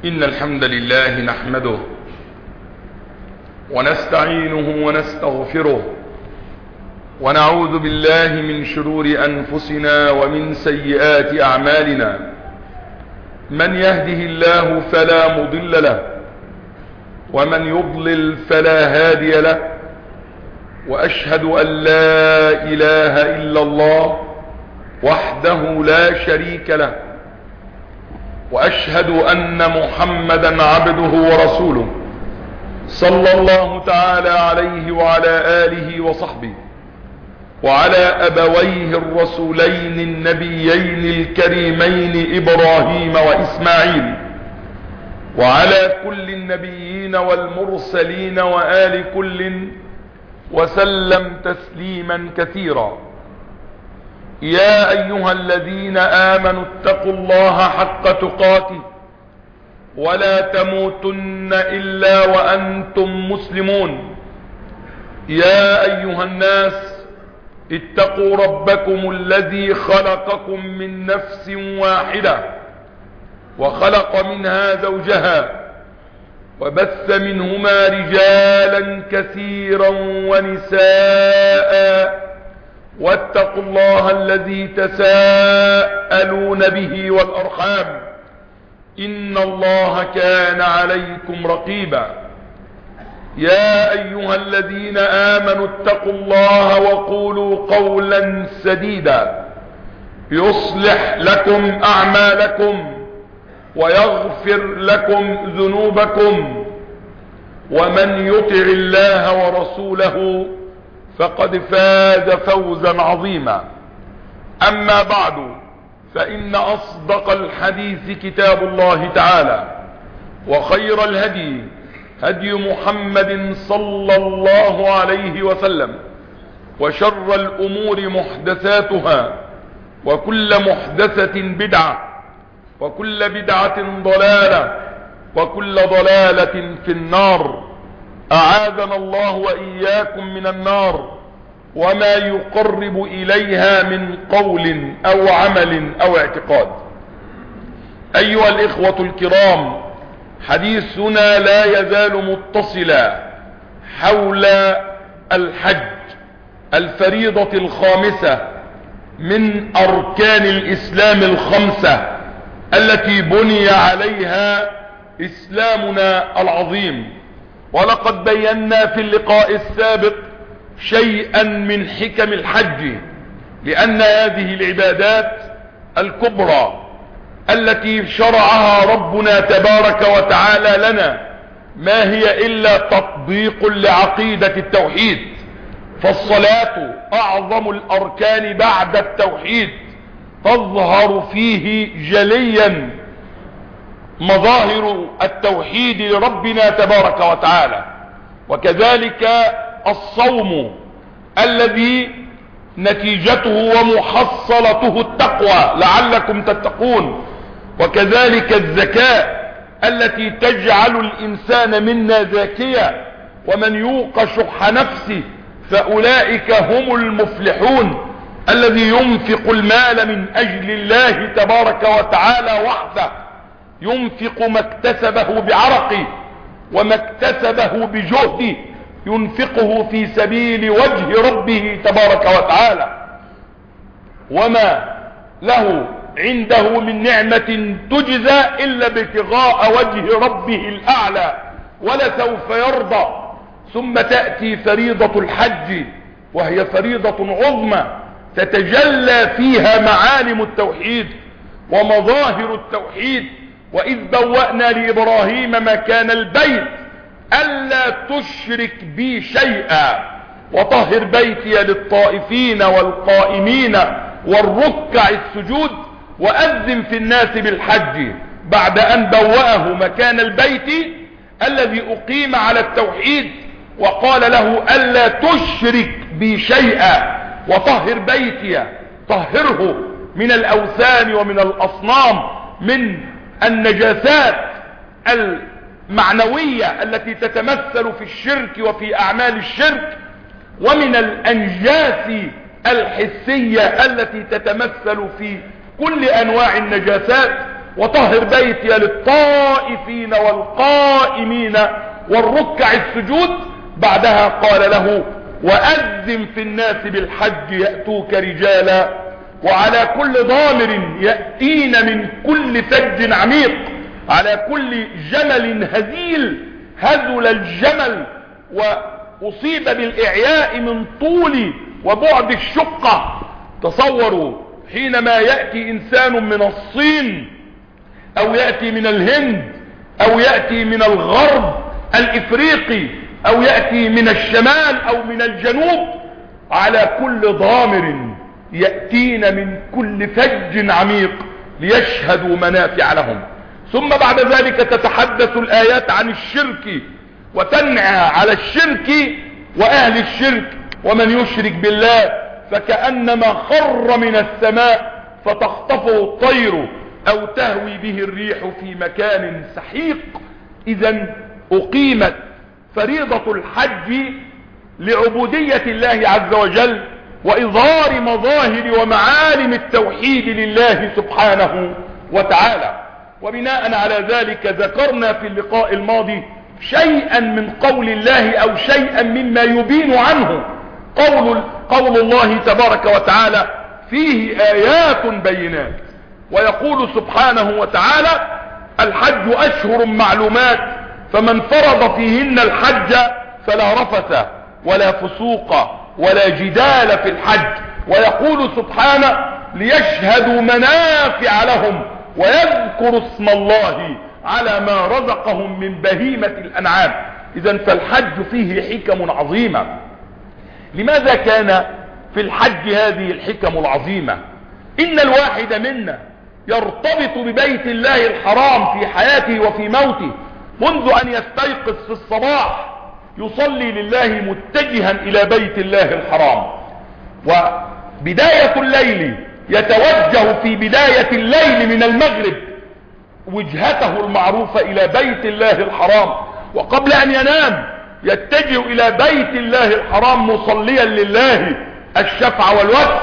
إن الحمد لله نحمده ونستعينه ونستغفره ونعوذ بالله من شرور أنفسنا ومن سيئات أعمالنا. من يهده الله فلا مضل له ومن يضلل فلا هادي له، وأشهد أن لا إله إلا الله وحده لا شريك له، وأشهد أن محمدا عبده ورسوله صلى الله تعالى عليه وعلى آله وصحبه وعلى أبويه الرسولين النبيين الكريمين إبراهيم وإسماعيل، وعلى كل النبيين والمرسلين وآل كل، وسلم تسليما كثيرا. يا أيها الذين آمنوا اتقوا الله حق تقاته ولا تموتن إلا وأنتم مسلمون. يا أيها الناس اتقوا ربكم الذي خلقكم من نفس واحدة وخلق منها زوجها وبث منهما رجالا كثيرا ونساء، واتقوا الله الذي تساءلون به والأرحام إن الله كان عليكم رقيبا. يا أيها الذين آمنوا اتقوا الله وقولوا قولا سديدا يصلح لكم أعمالكم ويغفر لكم ذنوبكم، ومن يطع الله ورسوله فقد فاز فوزا عظيما. أما بعد، فإن أصدق الحديث كتاب الله تعالى، وخير الهدي هدي محمد صلى الله عليه وسلم، وشر الأمور محدثاتها، وكل محدثة بدعة، وكل بدعة ضلالة، وكل ضلالة في النار. أعاذنا الله وإياكم من النار وما يقرب إليها من قول أو عمل أو اعتقاد. أيها الإخوة الكرام، حديثنا لا يزال متصلا حول الحج، الفريضة الخامسة من أركان الإسلام الخمسة التي بني عليها إسلامنا العظيم. ولقد بينا في اللقاء السابق شيئا من حكم الحج، لأن هذه العبادات الكبرى التي شرعها ربنا تبارك وتعالى لنا ما هي إلا تطبيق لعقيدة التوحيد. فالصلاة أعظم الأركان بعد التوحيد، تظهر فيه جليا مظاهر التوحيد لربنا تبارك وتعالى. وكذلك الصوم الذي نتيجته ومحصلته التقوى لعلكم تتقون، وكذلك الزكاة التي تجعل الإنسان منا زاكيا، ومن يوق شح نفسه فأولئك هم المفلحون. الذي ينفق المال من أجل الله تبارك وتعالى وحده ينفق ما اكتسبه بعرقه وما اكتسبه بجهده، ينفقه في سبيل وجه ربه تبارك وتعالى، وما له عنده من نعمة تجزى إلا ابتغاء وجه ربه الأعلى ولسوف يرضى. ثم تأتي فريضة الحج، وهي فريضة عظمى تتجلى فيها معالم التوحيد ومظاهر التوحيد. وإذ بوأنا لإبراهيم مكان البيت ألا تشرك بي شيئا وطهر بيتي للطائفين والقائمين والركع السجود وأذن في الناس بالحج، بعد أن بوأه مكان البيت الذي أقيم على التوحيد، وقال له ألا تشرك بي شيئا وطهر بيتي، طهره من الأوثان ومن الأصنام، من النجاسات المعنوية التي تتمثل في الشرك وفي أعمال الشرك، ومن الأنجاس الحسية التي تتمثل في كل أنواع النجاسات. وطهر بيتي للطائفين والقائمين والركع السجود. بعدها قال له وأذن في الناس بالحج يأتوك رجالا وعلى كل ضامر يأتين من كل فج عميق، على كل جمل هزيل هزل الجمل وأصيب بالإعياء من طول وبعد الشقة. تصوروا حينما يأتي إنسان من الصين أو يأتي من الهند أو يأتي من الغرب الإفريقي أو يأتي من الشمال أو من الجنوب، على كل ضامر يأتين من كل فج عميق ليشهدوا منافع لهم. ثم بعد ذلك تتحدث الآيات عن الشرك وتنعى على الشرك وأهل الشرك، ومن يشرك بالله فكأنما خر من السماء فتخطفه الطير أو تهوي به الريح في مكان سحيق. إذن أقيمت فريضة الحج لعبودية الله عز وجل وإظهار مظاهر ومعالم التوحيد لله سبحانه وتعالى. وبناء على ذلك ذكرنا في اللقاء الماضي شيئا من قول الله أو شيئا مما يبين عنه قول الله تبارك وتعالى فيه آيات بينات. ويقول سبحانه وتعالى الحج أشهر معلومات فمن فرض فيهن الحج فلا رفث ولا فسوق ولا جدال في الحج. ويقول سبحانه ليشهدوا منافع لهم ويذكروا اسم الله على ما رزقهم من بهيمة الأنعام. إذن فالحج فيه حكم عظيمة. لماذا كان في الحج هذه الحكم العظيمة؟ إن الواحد منا يرتبط ببيت الله الحرام في حياته وفي موته، منذ أن يستيقظ في الصباح يصلي لله متجها إلى بيت الله الحرام، وبداية الليل يتوجه في بداية الليل من المغرب وجهته المعروفة إلى بيت الله الحرام، وقبل أن ينام يتجه إلى بيت الله الحرام مصليا لله الشفع والوتر.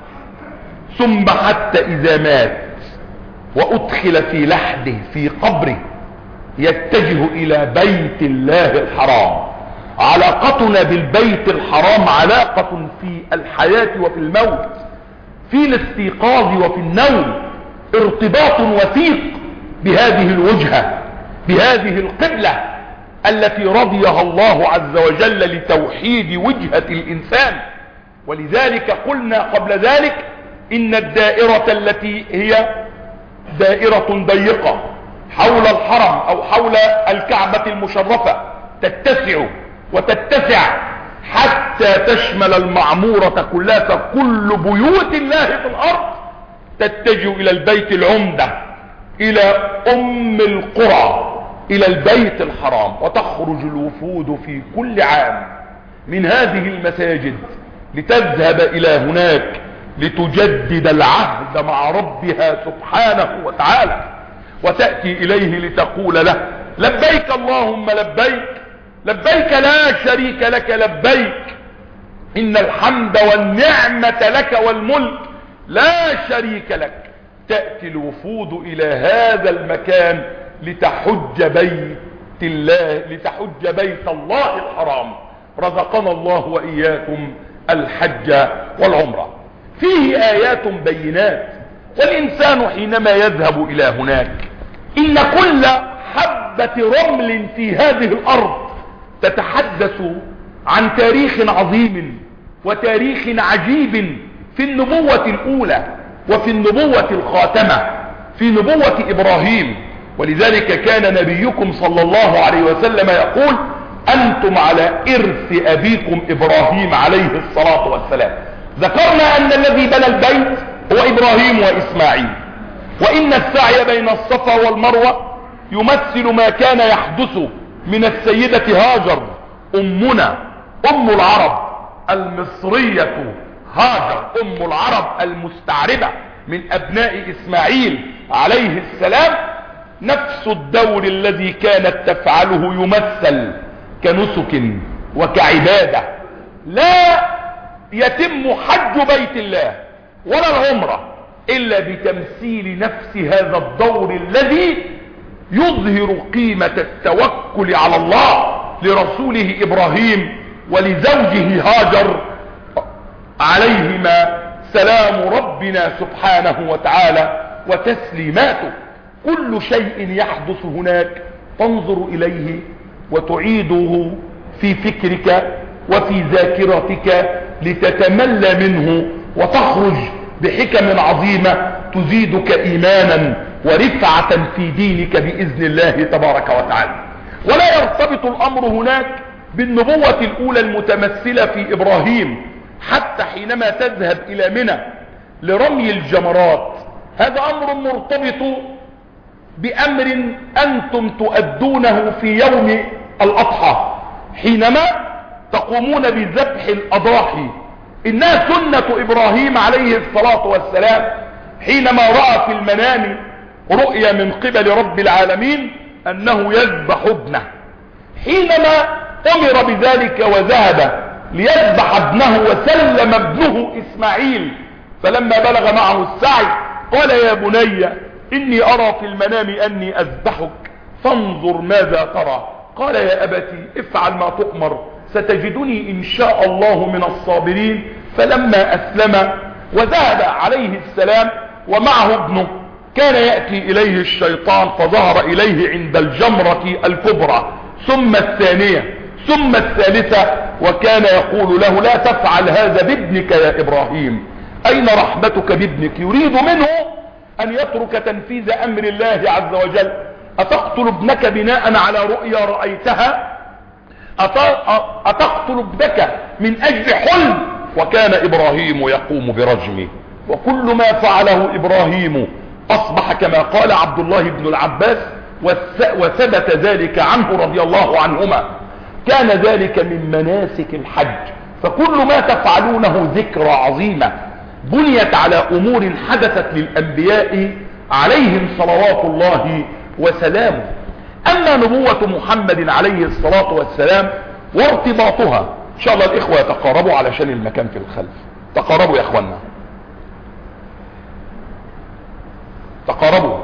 ثم حتى إذا مات وأدخل في لحده في قبره يتجه إلى بيت الله الحرام. علاقتنا بالبيت الحرام علاقة في الحياة وفي الموت، في الاستيقاظ وفي النوم، ارتباط وثيق بهذه الوجهة، بهذه القبلة التي رضيها الله عز وجل لتوحيد وجهة الإنسان. ولذلك قلنا قبل ذلك إن الدائرة التي هي دائرة ضيقة حول الحرم أو حول الكعبة المشرفة تتسع وتتسع حتى تشمل المعمورة كلها، فكل بيوت الله في الأرض تتجه إلى البيت العمدة، إلى أم القرى، إلى البيت الحرام. وتخرج الوفود في كل عام من هذه المساجد لتذهب إلى هناك لتجدد العهد مع ربها سبحانه وتعالى، وتأتي إليه لتقول له لبيك اللهم لبيك، لبيك لا شريك لك لبيك، إن الحمد والنعمة لك والملك لا شريك لك. تأتي الوفود إلى هذا المكان لتحج بيت الله الحرام. رزقنا الله وإياكم الحج والعمرة. فيه آيات بينات، والإنسان حينما يذهب إلى هناك إن كل حبة رمل في هذه الأرض تتحدث عن تاريخ عظيم وتاريخ عجيب في النبوة الأولى وفي النبوة الخاتمة، في نبوة إبراهيم. ولذلك كان نبيكم صلى الله عليه وسلم يقول أنتم على إرث أبيكم إبراهيم عليه الصلاة والسلام. ذكرنا أن الذي بنى البيت هو إبراهيم وإسماعيل، وإن السعي بين الصفا والمروة يمثل ما كان يحدث من السيدة هاجر أمنا أم العرب المصرية، هاجر أم العرب المستعربة من أبناء إسماعيل عليه السلام. نفس الدور الذي كانت تفعله يمثل كنسك وكعبادة. لا يتم حج بيت الله ولا العمرة إلا بتمثيل نفس هذا الدور الذي يظهر قيمة التوكل على الله لرسوله إبراهيم ولزوجه هاجر عليهما سلام ربنا سبحانه وتعالى وتسليماته. كل شيء يحدث هناك تنظر إليه وتعيده في فكرك وفي ذاكرتك لتتملى منه وتخرج بحكم عظيمة تزيدك إيمانا ورفعة في دينك بإذن الله تبارك وتعالى. ولا يرتبط الأمر هناك بالنبوة الأولى المتمثلة في إبراهيم، حتى حينما تذهب إلى منى لرمي الجمرات هذا أمر مرتبط بأمر أنتم تؤدونه في يوم الأضحى حينما تقومون بذبح الأضاحي. إنها سنة إبراهيم عليه الصلاة والسلام حينما رأى في المنام رؤيا من قبل رب العالمين أنه يذبح ابنه، حينما أمر بذلك وذهب ليذبح ابنه وسلم ابنه إسماعيل، فلما بلغ معه السعي قال يا بني إني أرى في المنام أني أذبحك فانظر ماذا ترى. قال يا أبتي افعل ما تؤمر ستجدني إن شاء الله من الصابرين. فلما أسلم وذهب عليه السلام ومعه ابنه كان يأتي إليه الشيطان فظهر إليه عند الجمرة الكبرى ثم الثانية ثم الثالثة وكان يقول له لا تفعل هذا بابنك يا إبراهيم، أين رحمتك بابنك؟ يريد منه أن يترك تنفيذ أمر الله عز وجل. أتقتل ابنك بناء على رؤيا رأيتها؟ أتقتل ابنك من أجل حلم؟ وكان إبراهيم يقوم برجمه. وكل ما فعله إبراهيم أصبح كما قال عبد الله بن العباس وثبت ذلك عنه رضي الله عنهما كان ذلك من مناسك الحج. فكل ما تفعلونه ذكرى عظيمة بنيت على أمور حدثت للأنبياء عليهم صلوات الله وسلامه. أما نبوة محمد عليه الصلاة والسلام وارتباطها، إن شاء الله الإخوة يتقاربوا علشان المكان في الخلف، تقاربوا يا إخوانا تقاربوا،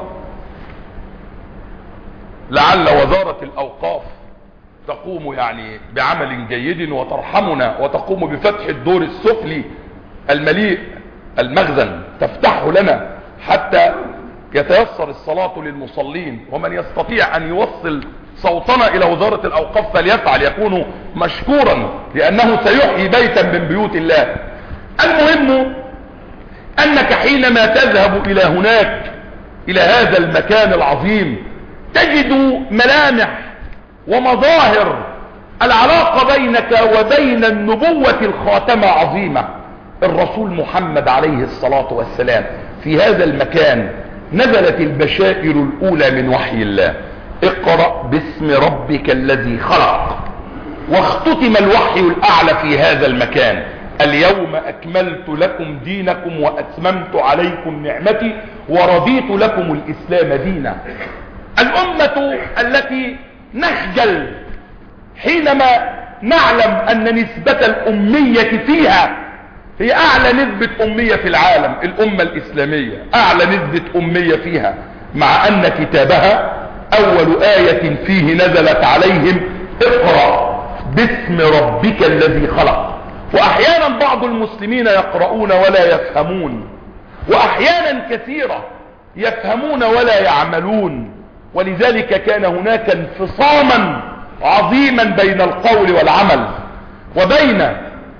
لعل وزارة الأوقاف تقوم يعني بعمل جيد وترحمنا وتقوم بفتح الدور السفلي المليء المخزن تفتحه لنا حتى يتيسر الصلاة للمصلين. ومن يستطيع أن يوصل صوتنا إلى وزارة الأوقاف فليفعل، يكون مشكورا لأنه سيحيي بيتا من بيوت الله. المهم أنك حينما تذهب إلى هناك إلى هذا المكان العظيم تجد ملامح ومظاهر العلاقة بينك وبين النبوة الخاتمة عظيمة. الرسول محمد عليه الصلاة والسلام في هذا المكان نزلت البشائر الأولى من وحي الله، اقرأ باسم ربك الذي خلق. واختتم الوحي الأعلى في هذا المكان، اليوم أكملت لكم دينكم وأتممت عليكم نعمتي ورضيت لكم الإسلام دينا. الأمة التي نخجل حينما نعلم أن نسبة الأمية فيها هي أعلى نسبة أمية في العالم، الأمة الإسلامية أعلى نسبة أمية فيها، مع أن كتابها أول آية فيه نزلت عليهم اقرأ باسم ربك الذي خلق. وأحيانا بعض المسلمين يقرؤون ولا يفهمون، وأحيانا كثيرة يفهمون ولا يعملون. ولذلك كان هناك انفصاما عظيما بين القول والعمل وبين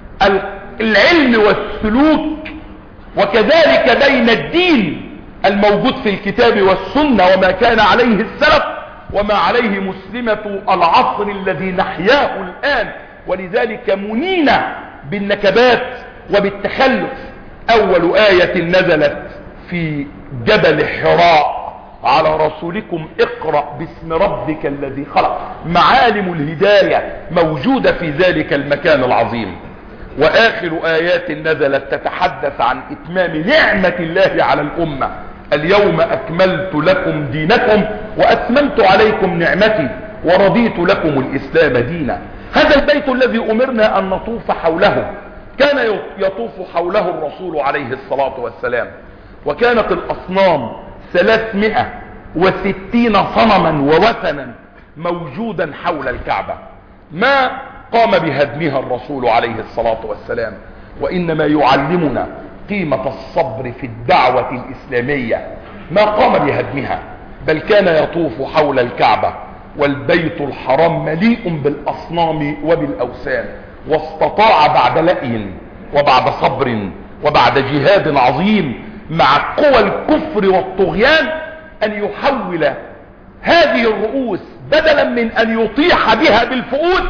العلم والسلوك، وكذلك بين الدين الموجود في الكتاب والسنة وما كان عليه السلف وما عليه مسلمة العصر الذي نحياه الآن. ولذلك منينا بالنكبات وبالتخلف. أول آية نزلت في جبل حراء على رسولكم اقرأ باسم ربك الذي خلق. معالم الهداية موجودة في ذلك المكان العظيم. وآخر آيات نزلت تتحدث عن إتمام نعمة الله على الأمة، اليوم أكملت لكم دينكم وأتممت عليكم نعمتي ورضيت لكم الإسلام دينا. هذا البيت الذي أمرنا أن نطوف حوله كان يطوف حوله الرسول عليه الصلاة والسلام. وكانت الأصنام 360 صنما ووثنا موجودا حول الكعبة، ما قام بهدمها الرسول عليه الصلاة والسلام، وإنما يعلمنا قيمة الصبر في الدعوة الإسلامية. ما قام بهدمها، بل كان يطوف حول الكعبة والبيت الحرام مليء بالأصنام وبالأوثان، واستطاع بعد لأي وبعد صبر وبعد جهاد عظيم مع قوى الكفر والطغيان أن يحول هذه الرؤوس بدلا من أن يطيح بها بالفؤود،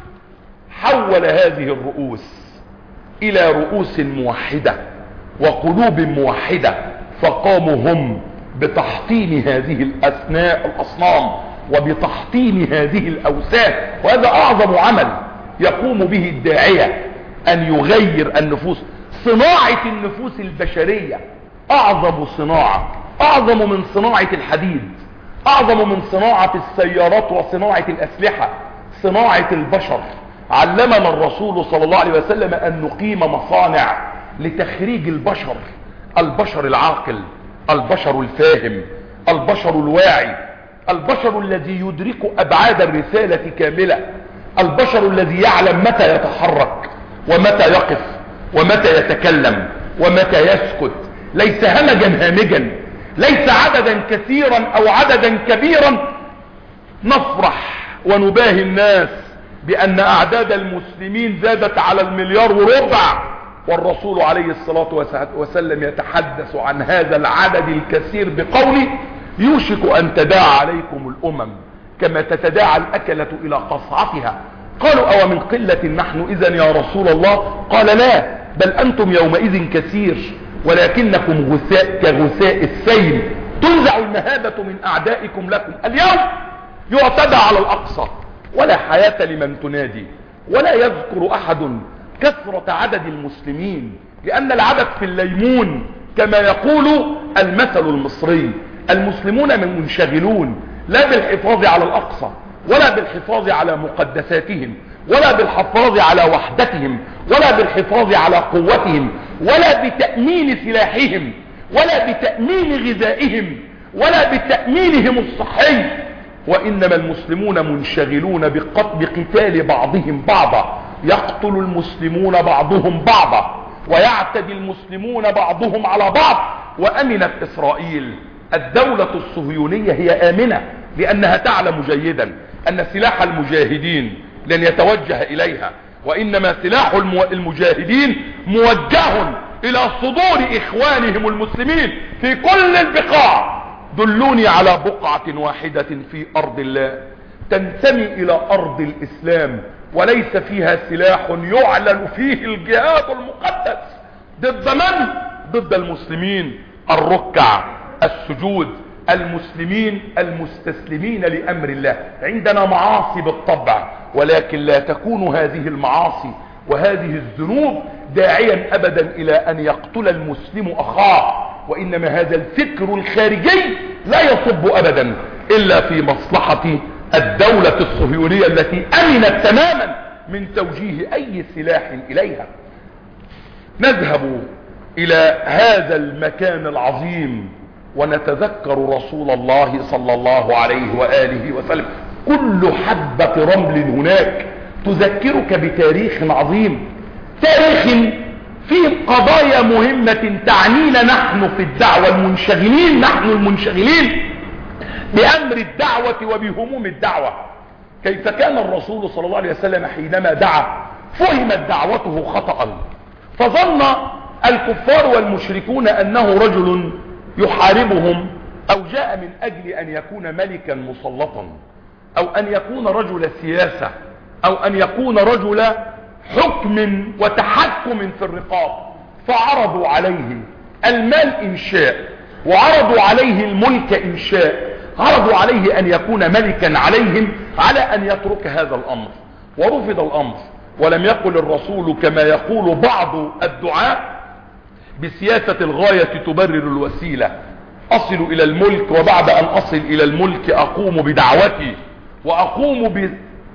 حول هذه الرؤوس إلى رؤوس موحدة وقلوب موحدة، فقاموا هم بتحطيم هذه الأصنام وبتحطيم هذه الأوثان. وهذا أعظم عمل يقوم به الداعية، أن يغير النفوس. صناعة النفوس البشرية أعظم صناعة، أعظم من صناعة الحديد، أعظم من صناعة السيارات وصناعة الأسلحة. صناعة البشر علمنا الرسول صلى الله عليه وسلم أن نقيم مصانع لتخريج البشر، البشر العاقل، البشر الفاهم، البشر الواعي، البشر الذي يدرك أبعاد الرسالة كاملة، البشر الذي يعلم متى يتحرك ومتى يقف ومتى يتكلم ومتى يسكت، ليس همجا هامجا، ليس عددا كثيرا أو عددا كبيرا نفرح ونباهي الناس بأن أعداد المسلمين زادت على 1.25 مليار، والرسول عليه الصلاة والسلام يتحدث عن هذا العدد الكثير بقوله: يوشك أن تداعى عليكم الأمم كما تتداعى الأكلة إلى قصعتها. قالوا: أو من قلة نحن إذن يا رسول الله؟ قال: لا، بل أنتم يومئذ كثير ولكنكم غثاء كغثاء السيل، تنزع المهابة من أعدائكم لكم. اليوم يعتدى على الأقصى ولا حياة لمن تنادي، ولا يذكر أحد كثرة عدد المسلمين، لأن العدد في الليمون كما يقول المثل المصري. المسلمون من منشغلون لا بالحفاظ على الأقصى ولا بالحفاظ على مقدساتهم ولا بالحفاظ على وحدتهم ولا بالحفاظ على قوتهم ولا بتأمين سلاحهم ولا بتأمين غذائهم ولا بتأمينهم الصحي، وإنما المسلمون منشغلون بقتال بعضهم بعضا. يقتل المسلمون بعضهم بعضا ويعتدي المسلمون بعضهم على بعض. وأمنت إسرائيل، الدولة الصهيونية هي آمنة، لأنها تعلم جيدا أن سلاح المجاهدين لن يتوجه إليها، وإنما سلاح المجاهدين موجه إلى صدور إخوانهم المسلمين في كل البقاع. دلوني على بقعة واحدة في أرض الله تنتمي إلى أرض الإسلام وليس فيها سلاح يعلن فيه الجهاد المقدس. ضد من؟ ضد المسلمين الركع السجود، المسلمين المستسلمين لأمر الله. عندنا معاصي بالطبع، ولكن لا تكون هذه المعاصي وهذه الذنوب داعيا أبدا إلى أن يقتل المسلم أخاه، وإنما هذا الفكر الخارجي لا يصب أبدا إلا في مصلحة الدولة الصهيونية التي أمنت تماما من توجيه أي سلاح إليها. نذهب إلى هذا المكان العظيم ونتذكر رسول الله صلى الله عليه وآله وسلم. كل حبة رمل هناك تذكرك بتاريخ عظيم، تاريخ فيه قضايا مهمة تعنينا نحن في الدعوة المنشغلين، نحن المنشغلين بأمر الدعوة وبهموم الدعوة. كيف كان الرسول صلى الله عليه وسلم حينما دعا فهمت دعوته خطأ، فظن الكفار والمشركون أنه رجل يحاربهم أو جاء من أجل أن يكون ملكا مسلطا أو أن يكون رجل سياسة أو أن يكون رجل حكم وتحكم في الرقاب، فعرضوا عليه المال إن شاء وعرضوا عليه الملك إن شاء، عرضوا عليه أن يكون ملكا عليهم على أن يترك هذا الأمر، ورفض الأمر. ولم يقل الرسول كما يقول بعض الدعاء بسياسة الغاية تبرر الوسيلة، أصل إلى الملك وبعد أن أصل إلى الملك أقوم بدعوتي وأقوم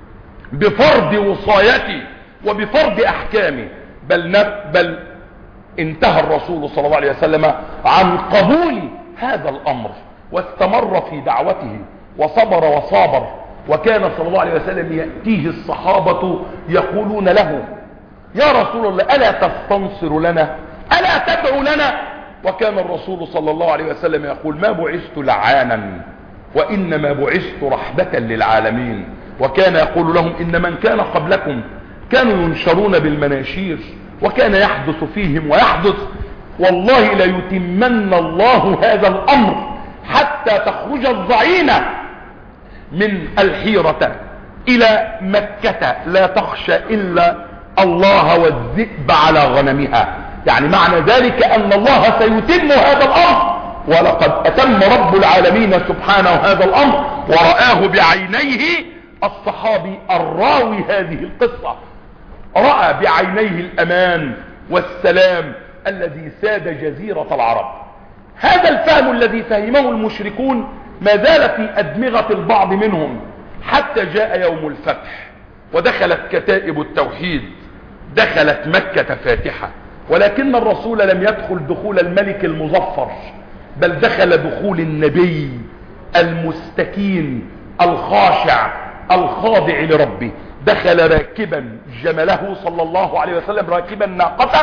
بفرض وصايتي وبفرض أحكامي، بل انتهى الرسول صلى الله عليه وسلم عن قبول هذا الأمر، واستمر في دعوته وصبر وصابر. وكان صلى الله عليه وسلم يأتيه الصحابة يقولون له: يا رسول الله ألا تستنصر لنا، ألا تدعو لنا؟ وكان الرسول صلى الله عليه وسلم يقول: ما بعثت لعانا وإنما بعثت رحمة للعالمين. وكان يقول لهم: إن من كان قبلكم كانوا ينشرون بالمناشير وكان يحدث فيهم ويحدث، والله ليتمن الله هذا الأمر حتى تخرج الضعينة من الحيرة إلى مكة لا تخشى إلا الله والذئب على غنمها. يعني معنى ذلك أن الله سيتم هذا الأمر، ولقد أتم رب العالمين سبحانه هذا الأمر ورآه بعينيه. الصحابي الراوي هذه القصة رأى بعينيه الأمان والسلام الذي ساد جزيرة العرب. هذا الفهم الذي فهمه المشركون ما زال في أدمغة البعض منهم حتى جاء يوم الفتح ودخلت كتائب التوحيد، دخلت مكة فاتحة. ولكن الرسول لم يدخل دخول الملك المظفر، بل دخل دخول النبي المستكين الخاشع الخاضع لربه. دخل راكبا جمله صلى الله عليه وسلم، راكبا ناقته،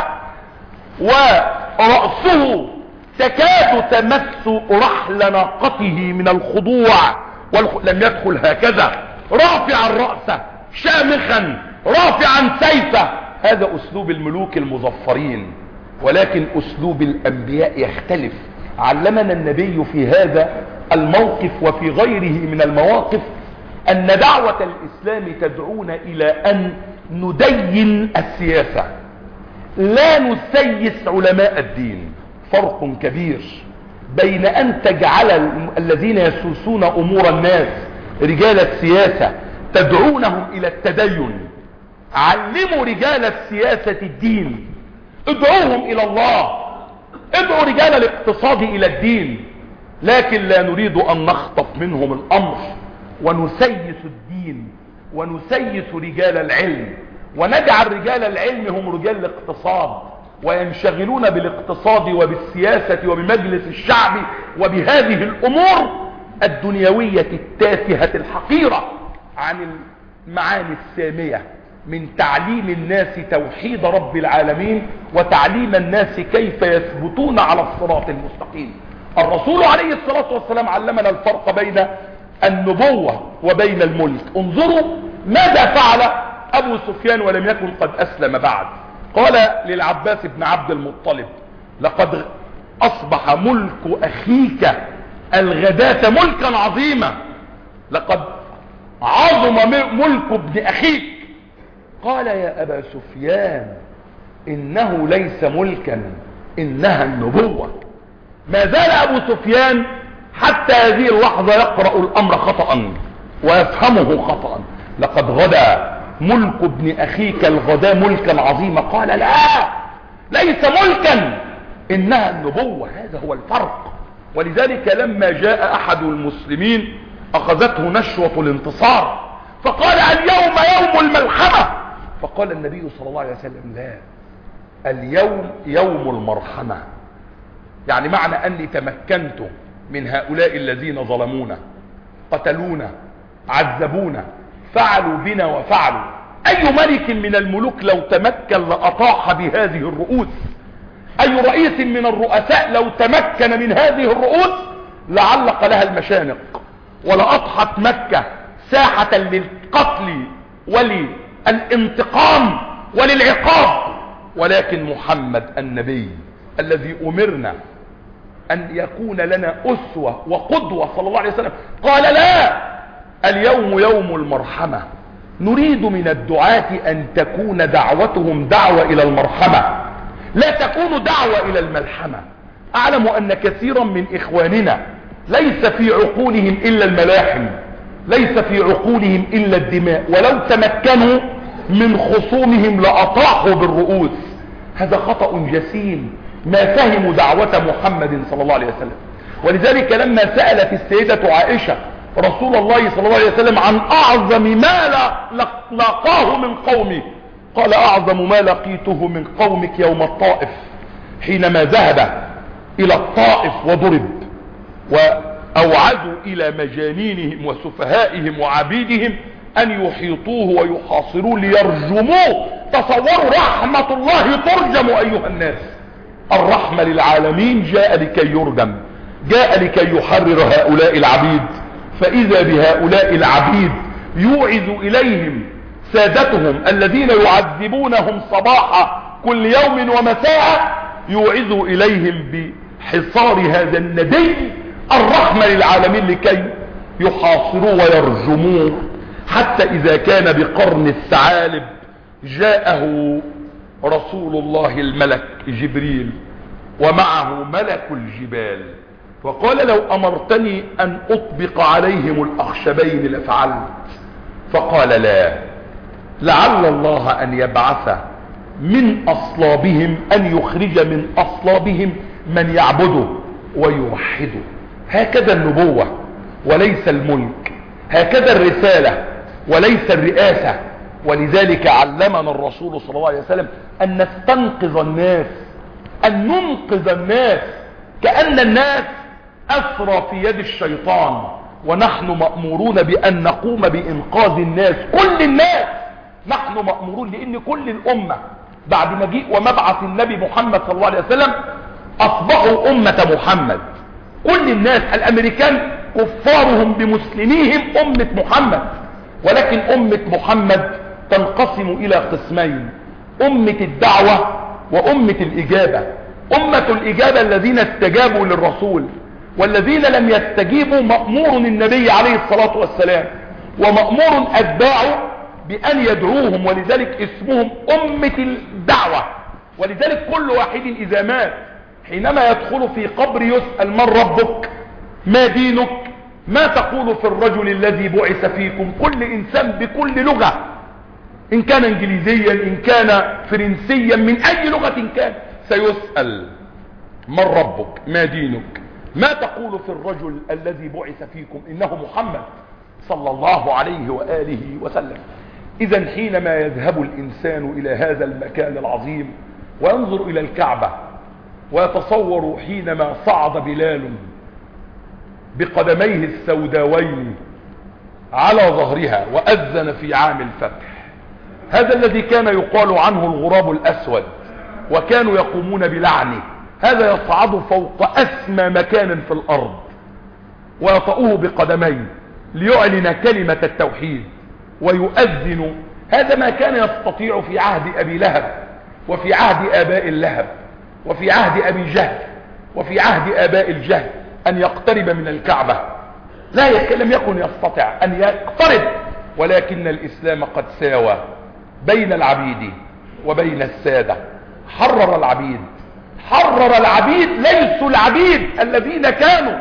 ورأسه تكاد تمس رحل ناقته من الخضوع لم يدخل هكذا رافعا رأسه شامخا رافعا سيفه. هذا أسلوب الملوك المظفرين، ولكن أسلوب الأنبياء يختلف. علمنا النبي في هذا الموقف وفي غيره من المواقف أن دعوة الإسلام تدعونا إلى أن ندين السياسة، لا نسيس علماء الدين. فرق كبير بين أن تجعل الذين يسوسون أمور الناس رجال السياسة تدعونهم إلى التدين. علموا رجال السياسة الدين، ادعوهم إلى الله، ادعوا رجال الاقتصاد إلى الدين، لكن لا نريد أن نخطف منهم الأمر ونسيس الدين ونسيس رجال العلم، ونجعل رجال العلم هم رجال الاقتصاد وينشغلون بالاقتصاد وبالسياسة وبمجلس الشعب وبهذه الأمور الدنيوية التافهة الحقيرة عن المعاني السامية من تعليم الناس توحيد رب العالمين وتعليم الناس كيف يثبتون على الصراط المستقيم. الرسول عليه الصلاة والسلام علمنا الفرق بين النبوة وبين الملك. انظروا ماذا فعل أبو سفيان ولم يكن قد أسلم بعد. قال للعباس بن عبد المطلب: لقد أصبح ملك أخيك الغداة ملكا عظيما، لقد عظم ملك ابن أخيك. قال: يا أبا سفيان إنه ليس ملكا، إنها النبوة. ما زال أبو سفيان حتى هذه اللحظة يقرأ الأمر خطأ ويفهمه خطأ. لقد غدا ملك ابن أخيك الغدا ملكا عظيما. قال: لا، ليس ملكا، إنها النبوة. هذا هو الفرق. ولذلك لما جاء أحد المسلمين أخذته نشوة الانتصار فقال: اليوم يوم الملحمة. فقال النبي صلى الله عليه وسلم: لا، اليوم يوم المرحمة. يعني معنى أني تمكنت من هؤلاء الذين ظلمونا قتلونا عذبونا فعلوا بنا وفعلوا. أي ملك من الملوك لو تمكن لأطاح بهذه الرؤوس، أي رئيس من الرؤساء لو تمكن من هذه الرؤوس لعلق لها المشانق ولأضحت مكة ساحة للقتل وللانتقام وللعقاب. ولكن محمد النبي الذي أمرنا أن يكون لنا أسوة وقدوة صلى الله عليه وسلم قال: لا، اليوم يوم المرحمة. نريد من الدعاة أن تكون دعوتهم دعوة إلى المرحمة، لا تكون دعوة إلى الملحمة. أعلم أن كثيرا من إخواننا ليس في عقولهم إلا الملاحم، ليس في عقولهم إلا الدماء، ولو تمكنوا من خصومهم لأطاحوا بالرؤوس. هذا خطأ جسيم. ما فهموا دعوة محمد صلى الله عليه وسلم. ولذلك لما سألت السيدة عائشة رسول الله صلى الله عليه وسلم عن أعظم ما لاقاه من قومه، قال: أعظم ما لقيته من قومك يوم الطائف حينما ذهب الى الطائف وضرب واوعدوا الى مجانينهم وسفهائهم وعبيدهم ان يحيطوه ويحاصروه ليرجموه. تصوروا رحمة الله ترجم ايها الناس. الرحمة للعالمين جاء لكي يرجم، جاء لكي يحرر هؤلاء العبيد. فاذا بهؤلاء العبيد يوعز اليهم سادتهم الذين يعذبونهم صباح كل يوم ومساء، يوعز اليهم بحصار هذا الندي الرحمة للعالمين لكي يحاصروا ويرجموه. حتى اذا كان بقرن الثعالب جاءه رسول الله الملك جبريل ومعه ملك الجبال، وقال لو امرتني ان اطبق عليهم الاخشبين لفعلت. فقال لا، لعل الله ان يبعث من اصلابهم، ان يخرج من اصلابهم من يعبده ويوحده. هكذا النبوة وليس الملك، هكذا الرسالة وليس الرئاسة. ولذلك علمنا الرسول صلى الله عليه وسلم ان نستنقذ الناس، ان ننقذ الناس، كأن الناس اسرى في يد الشيطان، ونحن مأمورون بان نقوم بانقاذ الناس، كل الناس نحن مأمورون. لان كل الامة بعد مجيء ومبعث النبي محمد صلى الله عليه وسلم اصبحوا امة محمد. كل الناس، الامريكان كفارهم بمسلميهم امة محمد، ولكن امة محمد تنقسم الى قسمين: امة الدعوة وامة الاجابة. امة الاجابة الذين استجابوا للرسول، والذين لم يستجيبوا مأمور النبي عليه الصلاة والسلام ومأمور اتباعه بان يدعوهم، ولذلك اسمهم امة الدعوة. ولذلك كل واحد اذا مات حينما يدخل في قبر يسأل: من ربك؟ ما دينك؟ ما تقول في الرجل الذي بعث فيكم؟ كل انسان بكل لغة، ان كان انجليزيا، ان كان فرنسيا، من اي لغة كان، سيسأل: من ربك؟ ما دينك؟ ما تقول في الرجل الذي بعث فيكم؟ انه محمد صلى الله عليه وآله وسلم. اذا حينما يذهب الانسان الى هذا المكان العظيم وينظر الى الكعبة ويتصور حينما صعد بلال بقدميه السوداوين على ظهرها وأذن في عام الفتح، هذا الذي كان يقال عنه الغراب الأسود وكانوا يقومون بلعنه، هذا يصعد فوق أسمى مكان في الأرض ويطؤه بقدميه ليعلن كلمة التوحيد ويؤذن. هذا ما كان يستطيع في عهد أبي لهب وفي عهد آباء اللهب وفي عهد أبي جهل وفي عهد آباء الجهل أن يقترب من الكعبة. لم يكن يستطيع أن يقترب، ولكن الإسلام قد ساوى بين العبيد وبين السادة. حرر العبيد، حرر العبيد، ليسوا العبيد الذين كانوا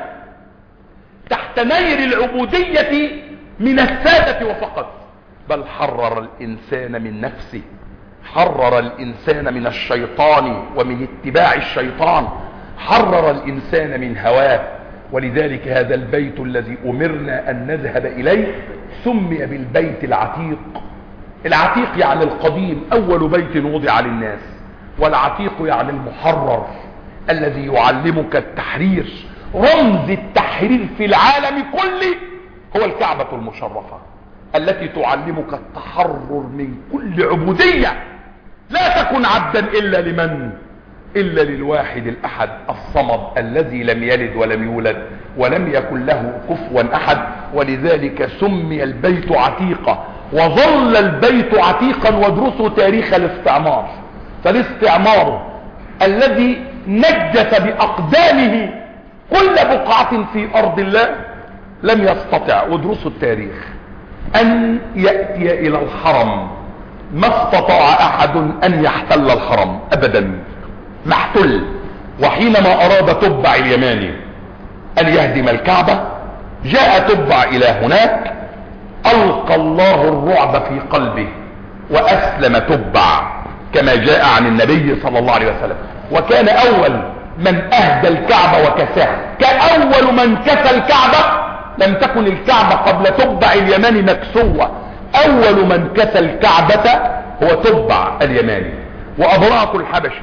تحت نير العبودية من السادة وفقط، بل حرر الإنسان من نفسه، حرر الإنسان من الشيطان ومن اتباع الشيطان، حرر الإنسان من هواه. ولذلك هذا البيت الذي أمرنا أن نذهب إليه سمي بالبيت العتيق. العتيق يعني القديم، أول بيت وضع للناس، والعتيق يعني المحرر الذي يعلمك التحرير. رمز التحرير في العالم كله هو الكعبة المشرفة التي تعلمك التحرر من كل عبودية. لا تكن عبدا إلا لمن؟ إلا للواحد الأحد الصمد الذي لم يلد ولم يولد ولم يكن له كفوا أحد. ولذلك سمي البيت عتيقا، وظل البيت عتيقا. وادرسوا تاريخ الاستعمار، فالاستعمار الذي نجس بأقدامه كل بقعة في أرض الله لم يستطع، وادرسوا التاريخ، أن يأتي إلى الحرم. ما استطاع أحد أن يحتل الحرم أبدا، محتل. وحينما أراد تبع اليماني أن يهدم الكعبة، جاء تبع إلى هناك، ألقى الله الرعب في قلبه وأسلم تبع كما جاء عن النبي صلى الله عليه وسلم. وكان أول من أهدى الكعبة وكساها، كأول من كسى الكعبة. لم تكن الكعبة قبل تبع اليماني مكسوة، أول من كسى الكعبة هو تبع اليماني. وأبرهة الحبشي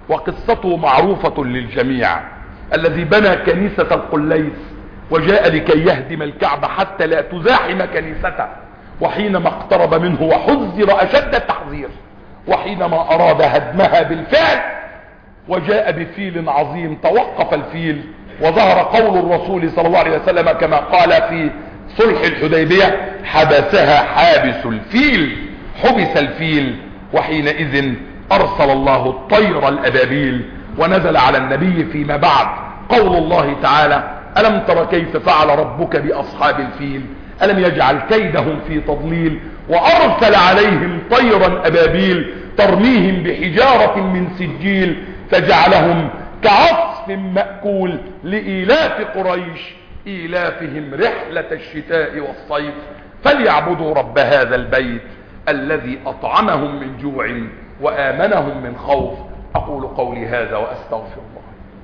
وقصته معروفة للجميع، الذي بنى كنيسة القليس وجاء لكي يهدم الكعبة حتى لا تزاحم كنيسته، وحينما اقترب منه وحذر أشد التحذير، وحينما أراد هدمها بالفعل وجاء بفيل عظيم توقف الفيل، وظهر قول الرسول صلى الله عليه وسلم كما قال في صلح الحديبية: حبسها حابس الفيل، حبس الفيل. وحينئذ أرسل الله الطير الأبابيل ونزل على النبي فيما بعد قول الله تعالى: ألم تر كيف فعل ربك بأصحاب الفيل ألم يجعل كيدهم في تضليل وأرسل عليهم طيرا أبابيل ترميهم بحجارة من سجيل فجعلهم كعصف مأكول لإيلاف قريش إيلافهم رحلة الشتاء والصيف فليعبدوا رب هذا البيت الذي أطعمهم من جوع وآمنهم من خوف. أقول قولي هذا وأستغفر الله.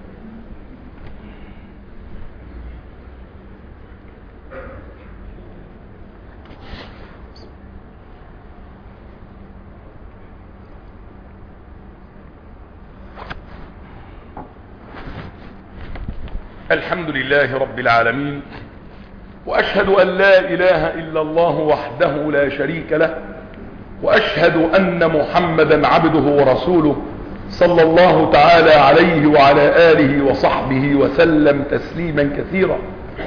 الحمد لله رب العالمين، وأشهد أن لا إله إلا الله وحده لا شريك له، وأشهد أن محمدا عبده ورسوله صلى الله تعالى عليه وعلى آله وصحبه وسلم تسليما كثيرا.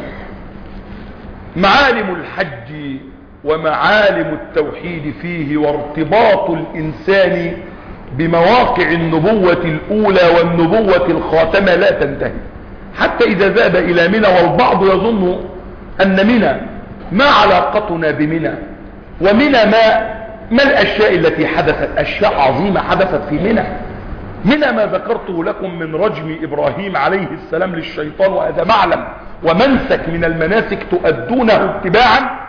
معالم الحج ومعالم التوحيد فيه وارتباط الإنسان بمواقع النبوة الأولى والنبوة الخاتمة لا تنتهي حتى إذا ذهب إلى منى، والبعض يظن أن منى ما علاقتنا بمنى، ومنى ما الأشياء التي حدثت؟ أشياء عظيمة حدثت في منى. منى ما ذكرته لكم من رجم إبراهيم عليه السلام للشيطان، وهذا معلم ومنسك من المناسك تؤدونه اتباعا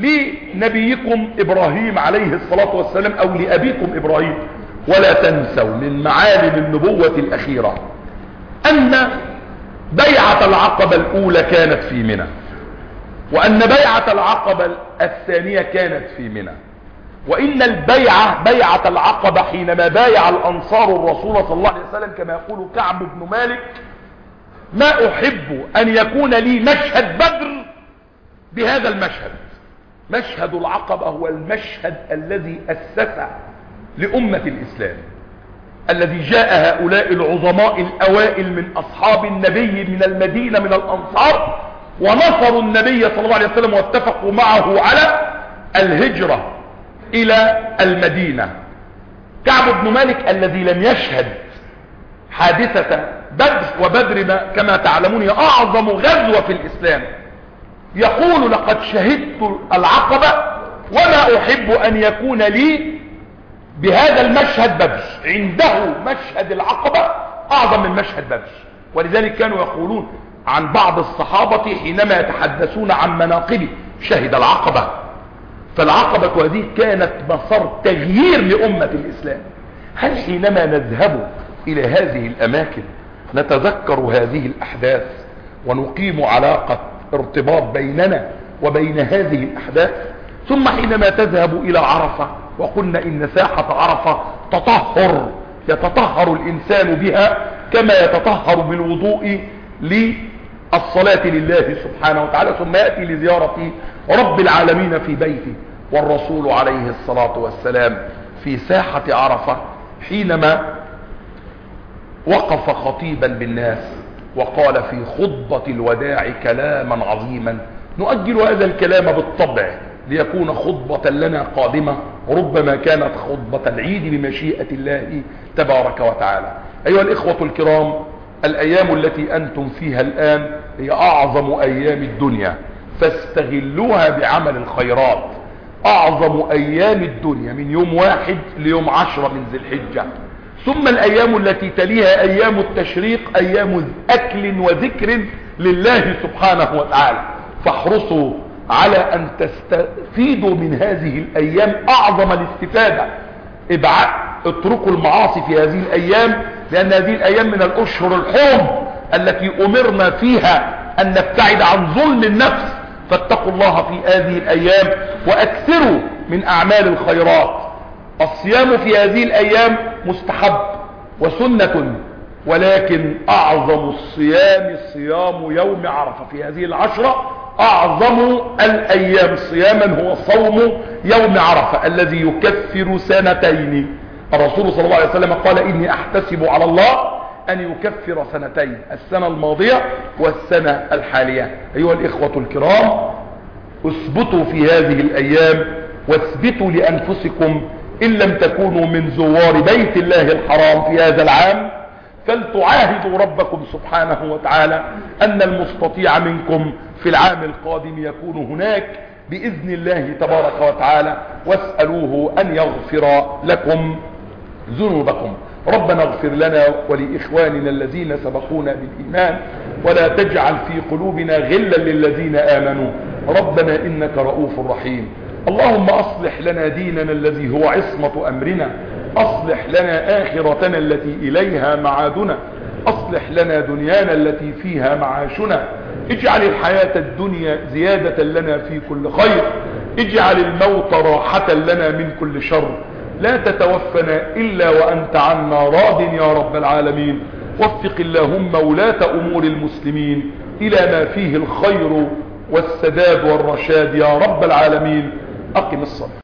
لنبيكم إبراهيم عليه الصلاة والسلام أو لأبيكم إبراهيم. ولا تنسوا من معالم النبوة الأخيرة أن بيعة العقبة الأولى كانت في منى، وأن بيعة العقبة الثانية كانت في منى، وإن بيعة العقبة حينما بايع الأنصار الرسول صلى الله عليه وسلم كما يقول كعب بن مالك: ما أحب أن يكون لي مشهد بدر بهذا المشهد. مشهد العقبة هو المشهد الذي أسس لأمة الإسلام، الذي جاء هؤلاء العظماء الأوائل من أصحاب النبي من المدينة من الأنصار ونصروا النبي صلى الله عليه وسلم واتفقوا معه على الهجرة إلى المدينة. كعب بن مالك الذي لم يشهد حادثة بدر، وبدر كما تعلمون هي أعظم غزوة في الإسلام، يقول: لقد شهدت العقبة وما أحب أن يكون لي بهذا المشهد بدر. عنده مشهد العقبة أعظم من مشهد بدر. ولذلك كانوا يقولون عن بعض الصحابة حينما يتحدثون عن مناقبه: شهد العقبة. فالعقبة هذه كانت مسار تغيير لأمة الإسلام. هل حينما نذهب إلى هذه الأماكن نتذكر هذه الأحداث ونقيم علاقة ارتباط بيننا وبين هذه الأحداث؟ ثم حينما تذهب إلى عرفة، وقلنا إن ساحة عرفة تطهر، يتطهر الإنسان بها كما يتطهر بالوضوء للصلاة لله سبحانه وتعالى، ثم يأتي لزيارة رب العالمين في بيته. والرسول عليه الصلاة والسلام في ساحة عرفة حينما وقف خطيبا بالناس وقال في خطبة الوداع كلاما عظيما، نؤجل هذا الكلام بالطبع ليكون خطبة لنا قادمة، ربما كانت خطبة العيد بمشيئة الله تبارك وتعالى. أيها الإخوة الكرام، الأيام التي أنتم فيها الآن هي أعظم أيام الدنيا، فاستغلوها بعمل الخيرات. أعظم أيام الدنيا من يوم 1 ليوم 10 من ذي الحجة، ثم الأيام التي تليها أيام التشريق، أيام أكل وذكر لله سبحانه وتعالى. فاحرصوا على أن تستفيدوا من هذه الأيام أعظم الاستفادة. اتركوا المعاصي في هذه الأيام، لأن هذه الأيام من الأشهر الحرم التي أمرنا فيها أن نبتعد عن ظلم النفس. فاتقوا الله في هذه الأيام وأكثروا من أعمال الخيرات. الصيام في هذه الأيام مستحب، وسنة، ولكن أعظم الصيام صيام يوم عرفة. في هذه العشرة أعظم الأيام صياما هو صوم يوم عرفة الذي يكفر سنتين. الرسول صلى الله عليه وسلم قال: إني أحتسب على الله أن يكفر سنتين، السنة الماضية والسنة الحالية. أيها الإخوة الكرام، اثبتوا في هذه الأيام واثبتوا لأنفسكم إن لم تكونوا من زوار بيت الله الحرام في هذا العام، فلتعاهدوا ربكم سبحانه وتعالى أن المستطيع منكم في العام القادم يكون هناك بإذن الله تبارك وتعالى، واسألوه أن يغفر لكم ذنوبكم. ربنا اغفر لنا ولإخواننا الذين سبقونا بالإيمان، ولا تجعل في قلوبنا غلا للذين آمنوا، ربنا إنك رؤوف رحيم. اللهم أصلح لنا ديننا الذي هو عصمة أمرنا، أصلح لنا آخرتنا التي إليها معادنا، أصلح لنا دنيانا التي فيها معاشنا، اجعل الحياة الدنيا زيادة لنا في كل خير، اجعل الموت راحة لنا من كل شر، لا تتوفنا إلا وأنت عنا راض يا رب العالمين. وفق اللهم ولاة أمور المسلمين إلى ما فيه الخير والسداد والرشاد يا رب العالمين. أقم الصلاة.